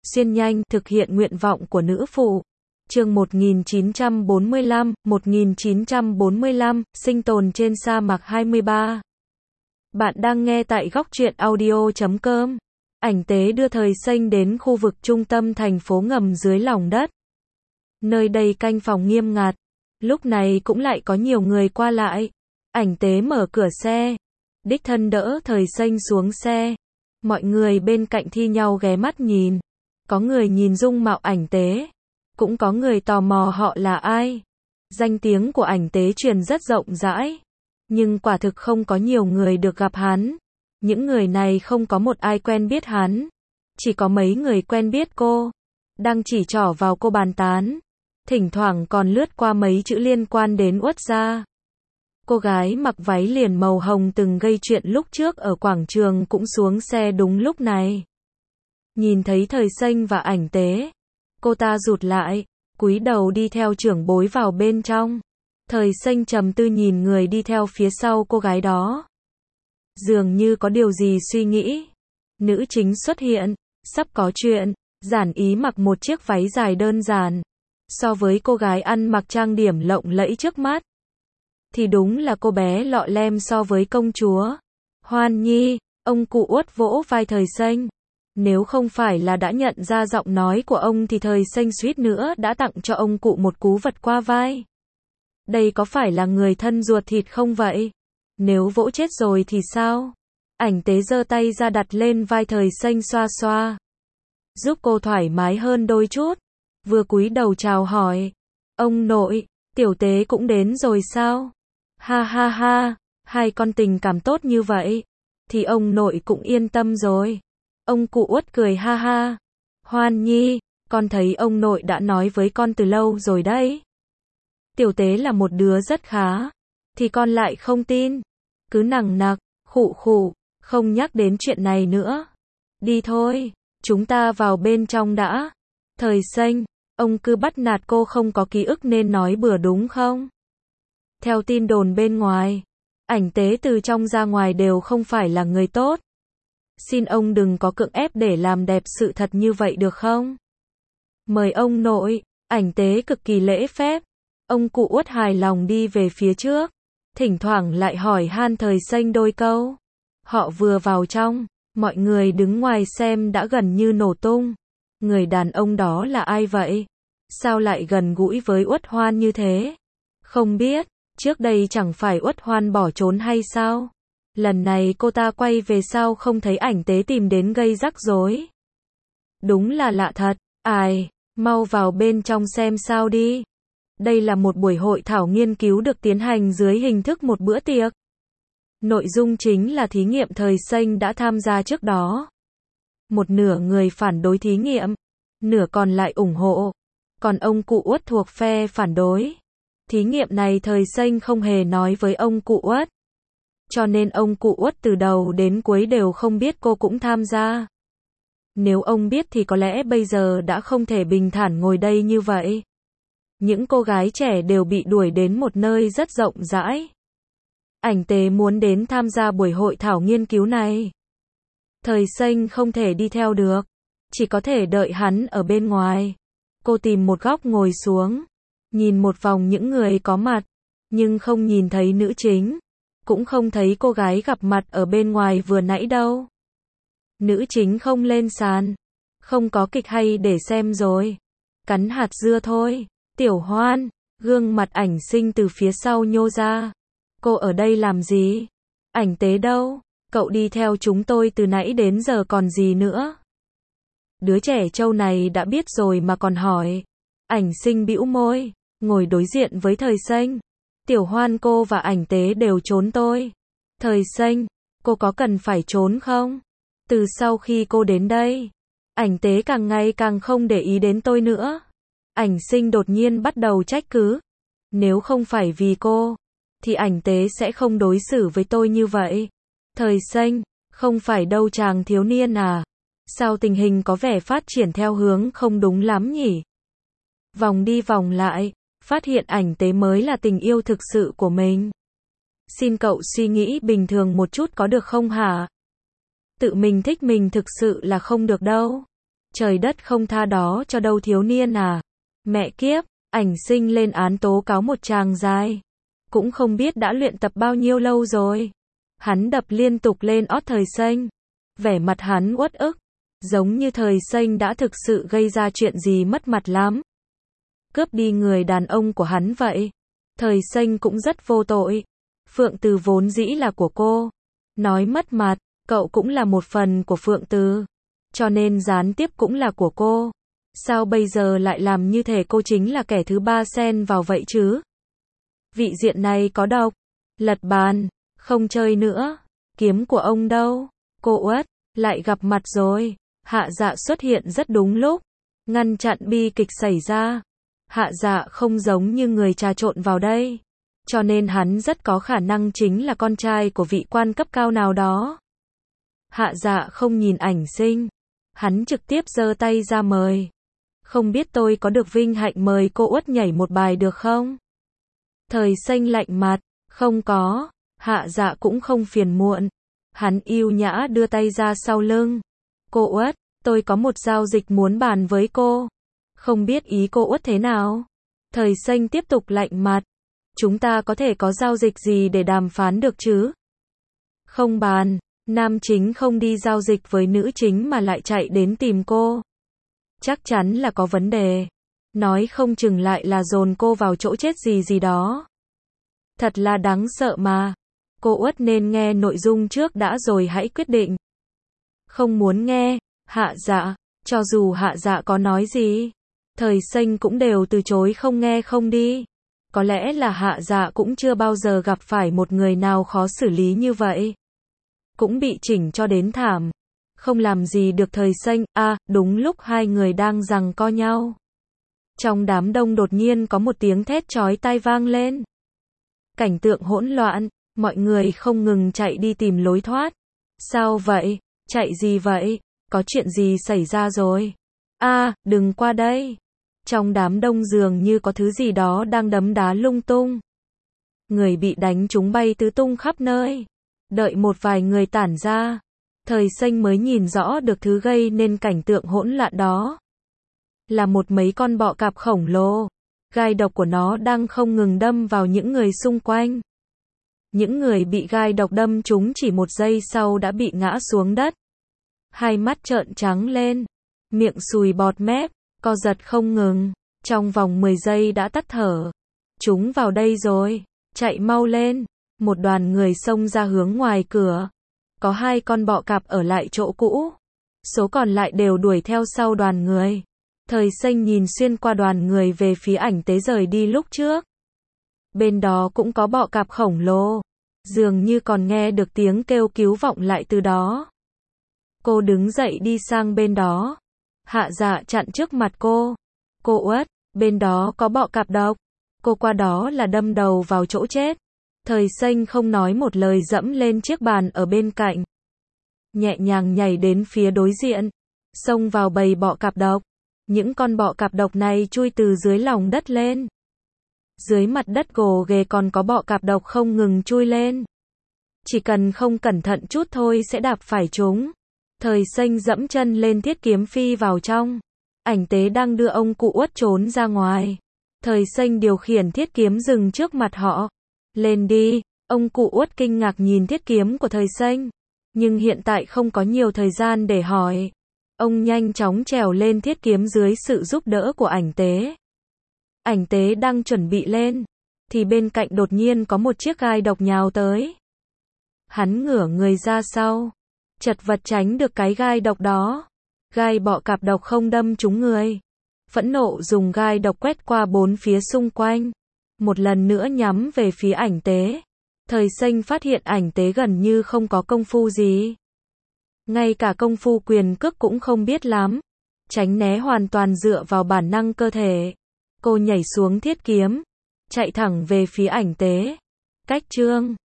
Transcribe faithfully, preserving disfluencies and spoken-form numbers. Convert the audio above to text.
xuyên nhanh, thực hiện nguyện vọng của nữ phụ. Chương một nghìn chín trăm bốn mươi lăm, một nghìn chín trăm bốn mươi lăm, sinh tồn trên sa mạc hai mươi ba. Bạn đang nghe tại góc truyện audio chấm com. Ảnh tế đưa Thời Xanh đến khu vực trung tâm thành phố ngầm dưới lòng đất. Nơi đây canh phòng nghiêm ngặt. Lúc này cũng lại có nhiều người qua lại. Ảnh tế mở cửa xe. Đích thân đỡ Thời Xanh xuống xe. Mọi người bên cạnh thi nhau ghé mắt nhìn. Có người nhìn dung mạo ảnh tế. Cũng có người tò mò họ là ai. Danh tiếng của ảnh tế truyền rất rộng rãi. Nhưng quả thực không có nhiều người được gặp hắn. Những người này không có một ai quen biết hắn. Chỉ có mấy người quen biết cô. Đang chỉ trỏ vào cô bàn tán. Thỉnh thoảng còn lướt qua mấy chữ liên quan đến Uất gia. Cô gái mặc váy liền màu hồng từng gây chuyện lúc trước ở quảng trường cũng xuống xe đúng lúc này. Nhìn thấy Thời Xanh và ảnh tế. Cô ta rụt lại, cúi đầu đi theo trưởng bối vào bên trong. Thời Xanh trầm tư nhìn người đi theo phía sau cô gái đó. Dường như có điều gì suy nghĩ. Nữ chính xuất hiện, sắp có chuyện, giản ý mặc một chiếc váy dài đơn giản. So với cô gái ăn mặc trang điểm lộng lẫy trước mắt, thì đúng là cô bé lọ lem so với công chúa. Hoan Nhi, ông cụ Uất vỗ vai Thời Xanh. Nếu không phải là đã nhận ra giọng nói của ông thì Thời Xanh suýt nữa đã tặng cho ông cụ một cú vật qua vai. Đây có phải là người thân ruột thịt không vậy? Nếu vỗ chết rồi thì sao? Ảnh tế giơ tay ra đặt lên vai Thời Xanh xoa xoa. Giúp cô thoải mái hơn đôi chút. Vừa cúi đầu chào hỏi. Ông nội, tiểu tế cũng đến rồi sao? Ha ha ha, hai con tình cảm tốt như vậy. Thì ông nội cũng yên tâm rồi. Ông cụ Uất cười ha ha. Hoan Nhi, con thấy ông nội đã nói với con từ lâu rồi đấy. Tiểu tế là một đứa rất khá. Thì con lại không tin. Cứ nằng nặc, khụ khụ, không nhắc đến chuyện này nữa. Đi thôi, chúng ta vào bên trong đã. Thời Xanh, ông cứ bắt nạt cô không có ký ức nên nói bừa đúng không? Theo tin đồn bên ngoài, ảnh tế từ trong ra ngoài đều không phải là người tốt. Xin ông đừng có cưỡng ép để làm đẹp sự thật như vậy được không? Mời ông nội, ảnh tế cực kỳ lễ phép. Ông cụ Uất hài lòng đi về phía trước. Thỉnh thoảng lại hỏi han Thời Xanh đôi câu. Họ vừa vào trong, mọi người đứng ngoài xem đã gần như nổ tung. Người đàn ông đó là ai vậy? Sao lại gần gũi với Uất Hoan như thế? Không biết, trước đây chẳng phải Uất Hoan bỏ trốn hay sao? Lần này cô ta quay về sao không thấy ảnh tế tìm đến gây rắc rối? Đúng là lạ thật. Ai, mau vào bên trong xem sao đi. Đây là một buổi hội thảo nghiên cứu được tiến hành dưới hình thức một bữa tiệc. Nội dung chính là thí nghiệm Thời Xanh đã tham gia trước đó. Một nửa người phản đối thí nghiệm, nửa còn lại ủng hộ. Còn ông cụ Uất thuộc phe phản đối. Thí nghiệm này Thời Xanh không hề nói với ông cụ Uất. Cho nên ông cụ Uất từ đầu đến cuối đều không biết cô cũng tham gia. Nếu ông biết thì có lẽ bây giờ đã không thể bình thản ngồi đây như vậy. Những cô gái trẻ đều bị đuổi đến một nơi rất rộng rãi. Ảnh tế muốn đến tham gia buổi hội thảo nghiên cứu này. Thời Xanh không thể đi theo được. Chỉ có thể đợi hắn ở bên ngoài. Cô tìm một góc ngồi xuống. Nhìn một vòng những người có mặt. Nhưng không nhìn thấy nữ chính. Cũng không thấy cô gái gặp mặt ở bên ngoài vừa nãy đâu. Nữ chính không lên sàn. Không có kịch hay để xem rồi. Cắn hạt dưa thôi. Tiểu Hoan, gương mặt ảnh sinh từ phía sau nhô ra. Cô ở đây làm gì? Ảnh tế đâu? Cậu đi theo chúng tôi từ nãy đến giờ còn gì nữa? Đứa trẻ trâu này đã biết rồi mà còn hỏi. Ảnh sinh bĩu môi, ngồi đối diện với Thời Xanh. Tiểu Hoan, cô và ảnh tế đều trốn tôi. Thời Xanh, cô có cần phải trốn không? Từ sau khi cô đến đây, ảnh tế càng ngày càng không để ý đến tôi nữa. Ảnh sinh đột nhiên bắt đầu trách cứ. Nếu không phải vì cô, thì ảnh tế sẽ không đối xử với tôi như vậy. Thời Xanh, không phải đâu chàng thiếu niên à? Sao tình hình có vẻ phát triển theo hướng không đúng lắm nhỉ? Vòng đi vòng lại, phát hiện ảnh tế mới là tình yêu thực sự của mình. Xin cậu suy nghĩ bình thường một chút có được không hả? Tự mình thích mình thực sự là không được đâu. Trời đất không tha đó cho đâu thiếu niên à. Mẹ kiếp, ảnh sinh lên án tố cáo một tràng dài. Cũng không biết đã luyện tập bao nhiêu lâu rồi. Hắn đập liên tục lên ót Thời Xanh. Vẻ mặt hắn uất ức. Giống như Thời Xanh đã thực sự gây ra chuyện gì mất mặt lắm. Cướp đi người đàn ông của hắn vậy. Thời Xanh cũng rất vô tội. Phượng Từ vốn dĩ là của cô. Nói mất mặt, cậu cũng là một phần của Phượng Từ. Cho nên gián tiếp cũng là của cô. Sao bây giờ lại làm như thể cô chính là kẻ thứ ba xen vào vậy chứ? Vị diện này có độc. Lật bàn, không chơi nữa. Kiếm của ông đâu? Cô Uất, lại gặp mặt rồi. Hạ Dạ xuất hiện rất đúng lúc. Ngăn chặn bi kịch xảy ra. Hạ Dạ không giống như người trà trộn vào đây. Cho nên hắn rất có khả năng chính là con trai của vị quan cấp cao nào đó. Hạ Dạ không nhìn ảnh sinh. Hắn trực tiếp giơ tay ra mời. Không biết tôi có được vinh hạnh mời cô Uất nhảy một bài được không? Thời Xanh lạnh mặt. Không có. Hạ Dạ cũng không phiền muộn. Hắn yêu nhã đưa tay ra sau lưng. Cô Uất, tôi có một giao dịch muốn bàn với cô. Không biết ý cô Uất thế nào? Thời Xanh tiếp tục lạnh mặt. Chúng ta có thể có giao dịch gì để đàm phán được chứ? Không bàn. Nam chính không đi giao dịch với nữ chính mà lại chạy đến tìm cô. Chắc chắn là có vấn đề. Nói không chừng lại là dồn cô vào chỗ chết gì gì đó. Thật là đáng sợ mà. Cô Uất nên nghe nội dung trước đã rồi hãy quyết định. Không muốn nghe. Hạ Dạ. Cho dù Hạ Dạ có nói gì, Thời Xanh cũng đều từ chối không nghe không đi. Có lẽ là Hạ Dạ cũng chưa bao giờ gặp phải một người nào khó xử lý như vậy. Cũng bị chỉnh cho đến thảm. Không làm gì được Thời Xanh. À, đúng lúc hai người đang giằng co nhau. Trong đám đông đột nhiên có một tiếng thét chói tai vang lên. Cảnh tượng hỗn loạn, mọi người không ngừng chạy đi tìm lối thoát. Sao vậy? Chạy gì vậy? Có chuyện gì xảy ra rồi? À, đừng qua đây. Trong đám đông dường như có thứ gì đó đang đấm đá lung tung. Người bị đánh trúng bay tứ tung khắp nơi. Đợi một vài người tản ra, Thời Xanh mới nhìn rõ được thứ gây nên cảnh tượng hỗn loạn đó. Là một mấy con bọ cạp khổng lồ. Gai độc của nó đang không ngừng đâm vào những người xung quanh. Những người bị gai độc đâm trúng chỉ một giây sau đã bị ngã xuống đất. Hai mắt trợn trắng lên, miệng sùi bọt mép, co giật không ngừng, trong vòng mười giây đã tắt thở. Chúng vào đây rồi, chạy mau lên. Một đoàn người xông ra hướng ngoài cửa. Có hai con bọ cạp ở lại chỗ cũ. Số còn lại đều đuổi theo sau đoàn người. Thời Xanh nhìn xuyên qua đoàn người về phía ảnh tế rời đi lúc trước. Bên đó cũng có bọ cạp khổng lồ. Dường như còn nghe được tiếng kêu cứu vọng lại từ đó. Cô đứng dậy đi sang bên đó. Hạ Dạ chặn trước mặt cô. Cô Uất, bên đó có bọ cạp độc. Cô qua đó là đâm đầu vào chỗ chết. Thời Xanh không nói một lời dẫm lên chiếc bàn ở bên cạnh. Nhẹ nhàng nhảy đến phía đối diện. Xông vào bầy bọ cạp độc. Những con bọ cạp độc này chui từ dưới lòng đất lên. Dưới mặt đất gồ ghề còn có bọ cạp độc không ngừng chui lên. Chỉ cần không cẩn thận chút thôi sẽ đạp phải chúng. Thời Xanh dẫm chân lên thiết kiếm phi vào trong. Ảnh tế đang đưa ông cụ Uất trốn ra ngoài. Thời Xanh điều khiển thiết kiếm dừng trước mặt họ. Lên đi. Ông cụ Uất kinh ngạc nhìn thiết kiếm của Thời Xanh. Nhưng hiện tại không có nhiều thời gian để hỏi. Ông nhanh chóng trèo lên thiết kiếm dưới sự giúp đỡ của ảnh tế. Ảnh tế đang chuẩn bị lên. Thì bên cạnh đột nhiên có một chiếc gai độc nhào tới. Hắn ngửa người ra sau. Chật vật tránh được cái gai độc đó. Gai bọ cạp độc không đâm trúng người. Phẫn nộ dùng gai độc quét qua bốn phía xung quanh. Một lần nữa nhắm về phía ảnh tế. Thời Xanh phát hiện ảnh tế gần như không có công phu gì. Ngay cả công phu quyền cước cũng không biết lắm. Tránh né hoàn toàn dựa vào bản năng cơ thể. Cô nhảy xuống thiết kiếm. Chạy thẳng về phía ảnh tế. Cách chương